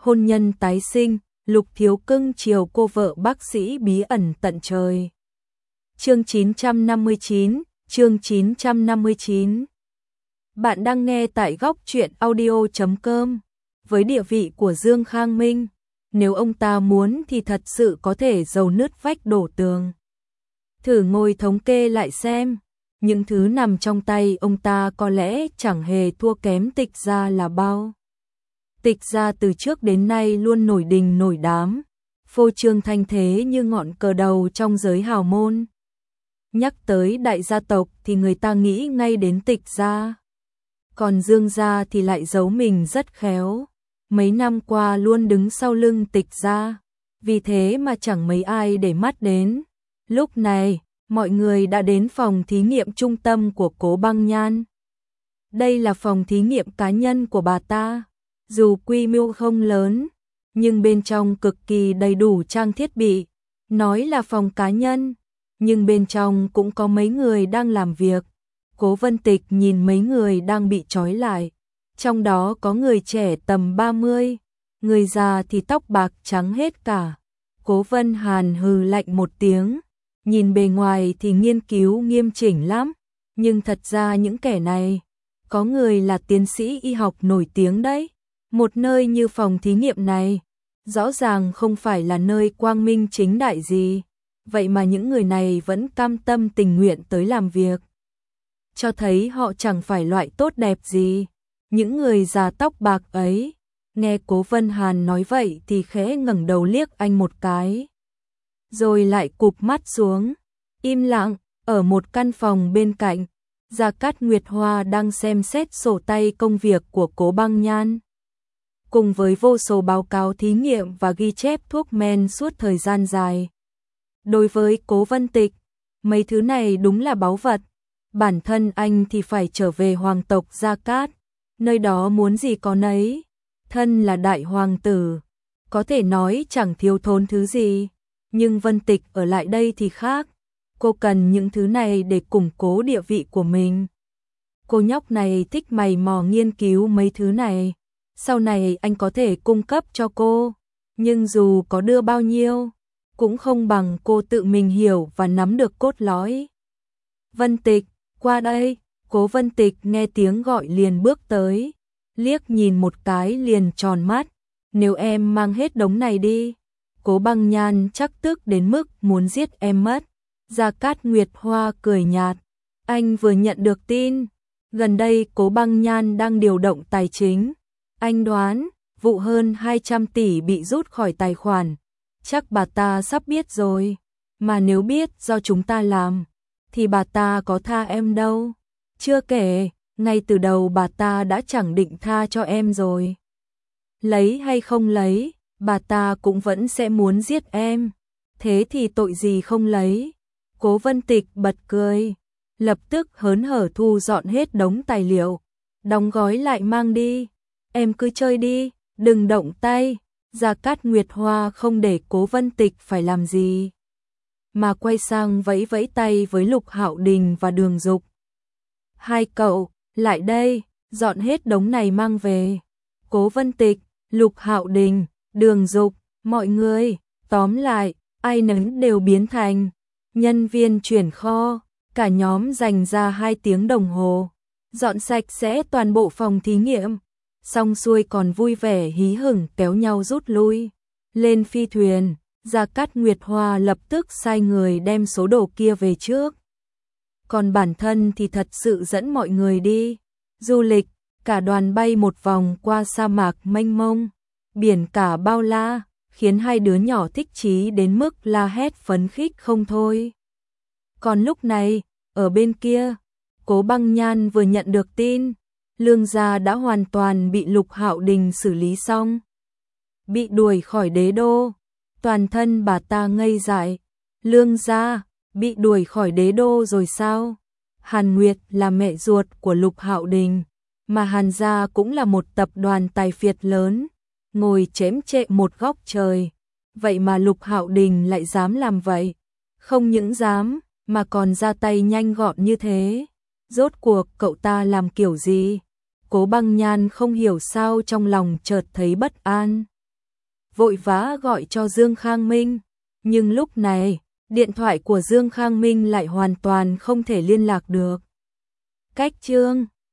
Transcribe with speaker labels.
Speaker 1: hôn nhân tái sinh, Lục Thiếu Cưng chiều cô vợ bác sĩ bí ẩn tận trời. Chương 959, chương 959. Bạn đang nghe tại góc truyện audio.com. Với địa vị của Dương Khang Minh, nếu ông ta muốn thì thật sự có thể dầu nứt vách đổ tường. Thử ngồi thống kê lại xem, những thứ nằm trong tay ông ta có lẽ chẳng hề thua kém Tịch gia là bao. Tịch gia từ trước đến nay luôn nổi đình nổi đám, phô trương thanh thế như ngọn cờ đầu trong giới hào môn. Nhắc tới đại gia tộc thì người ta nghĩ ngay đến Tịch gia. Còn Dương gia thì lại giấu mình rất khéo, mấy năm qua luôn đứng sau lưng Tịch gia, vì thế mà chẳng mấy ai để mắt đến. Lúc này, mọi người đã đến phòng thí nghiệm trung tâm của Cố Băng Nhan. Đây là phòng thí nghiệm cá nhân của bà ta, dù quy mô không lớn, nhưng bên trong cực kỳ đầy đủ trang thiết bị. Nói là phòng cá nhân, nhưng bên trong cũng có mấy người đang làm việc. Cố Vân Tịch nhìn mấy người đang bị trói lại, trong đó có người trẻ tầm 30, người già thì tóc bạc trắng hết cả. Cố Vân Hàn hừ lạnh một tiếng, nhìn bề ngoài thì nghiên cứu nghiêm chỉnh lắm, nhưng thật ra những kẻ này, có người là tiến sĩ y học nổi tiếng đấy. Một nơi như phòng thí nghiệm này, rõ ràng không phải là nơi quang minh chính đại gì, vậy mà những người này vẫn cam tâm tình nguyện tới làm việc, cho thấy họ chẳng phải loại tốt đẹp gì. Những người già tóc bạc ấy, nghe Cố Vân Hàn nói vậy thì khẽ ngẩng đầu liếc anh một cái, rồi lại cụp mắt xuống, im lặng. Ở một căn phòng bên cạnh, Gia Cát Nguyệt Hoa đang xem xét sổ tay công việc của Cố Băng Nhan, cùng với vô số báo cáo thí nghiệm và ghi chép thuốc men suốt thời gian dài. Đối với Cố Vân Tịch, mấy thứ này đúng là báu vật. Bản thân anh thì phải trở về hoàng tộc Gia Cát, nơi đó muốn gì có nấy. Thân là đại hoàng tử, có thể nói chẳng thiếu thốn thứ gì, nhưng Vân Tịch ở lại đây thì khác. Cô cần những thứ này để củng cố địa vị của mình. Cô nhóc này thích mày mò nghiên cứu mấy thứ này, sau này anh có thể cung cấp cho cô, nhưng dù có đưa bao nhiêu, cũng không bằng cô tự mình hiểu và nắm được cốt lõi. Vân Tịch, qua đây. Cố Vân Tịch nghe tiếng gọi liền bước tới, liếc nhìn một cái liền tròn mắt. Nếu em mang hết đống này đi, Cố Băng Nhan chắc tức đến mức muốn giết em mất. Gia Cát Nguyệt Hoa cười nhạt, anh vừa nhận được tin, gần đây Cố Băng Nhan đang điều động tài chính. Anh đoán, vụ hơn 200 tỷ bị rút khỏi tài khoản, chắc bà ta sắp biết rồi, mà nếu biết do chúng ta làm, thì bà ta có tha em đâu. Chưa kể, ngay từ đầu bà ta đã chẳng định tha cho em rồi. Lấy hay không lấy, bà ta cũng vẫn sẽ muốn giết em, thế thì tội gì không lấy. Cố Vân Tịch bật cười, lập tức hớn hở thu dọn hết đống tài liệu, đóng gói lại mang đi. Em cứ chơi đi, đừng động tay. Gia Cát Nguyệt Hoa không để Cố Vân Tịch phải làm gì, mà quay sang vẫy vẫy tay với Lục Hạo Đình và Đường Dục. Hai cậu, lại đây, dọn hết đống này mang về. Cố Vân Tịch, Lục Hạo Đình, Đường Dục, mọi người, tóm lại, ai nấy đều biến thành nhân viên chuyển kho. Cả nhóm dành ra 2 tiếng đồng hồ, dọn sạch sẽ toàn bộ phòng thí nghiệm. Xong xuôi còn vui vẻ hí hửng kéo nhau rút lui. Lên phi thuyền, Gia Cát Nguyệt Hoa lập tức sai người đem số đồ kia về trước. Còn bản thân thì thật sự dẫn mọi người đi du lịch. Cả đoàn bay một vòng qua sa mạc mênh mông, biển cả bao la, khiến hai đứa nhỏ thích chí đến mức la hét phấn khích không thôi. Còn lúc này, ở bên kia, Cố Băng Nhan vừa nhận được tin, Lương gia đã hoàn toàn bị Lục Hạo Đình xử lý xong, bị đuổi khỏi đế đô. Toàn thân bà ta ngây dại. Lương gia bị đuổi khỏi đế đô rồi sao? Hàn Nguyệt là mẹ ruột của Lục Hạo Đình, mà Hàn gia cũng là một tập đoàn tài phiệt lớn, ngồi chém chệ một góc trời. Vậy mà Lục Hạo Đình lại dám làm vậy, không những dám mà còn ra tay nhanh gọn như thế. Rốt cuộc cậu ta làm kiểu gì? Cố Băng Nhan không hiểu sao trong lòng chợt thấy bất an. vội vã gọi cho Dương Khang Minh, nhưng lúc này, điện thoại của Dương Khang Minh lại hoàn toàn không thể liên lạc được. Cách Chương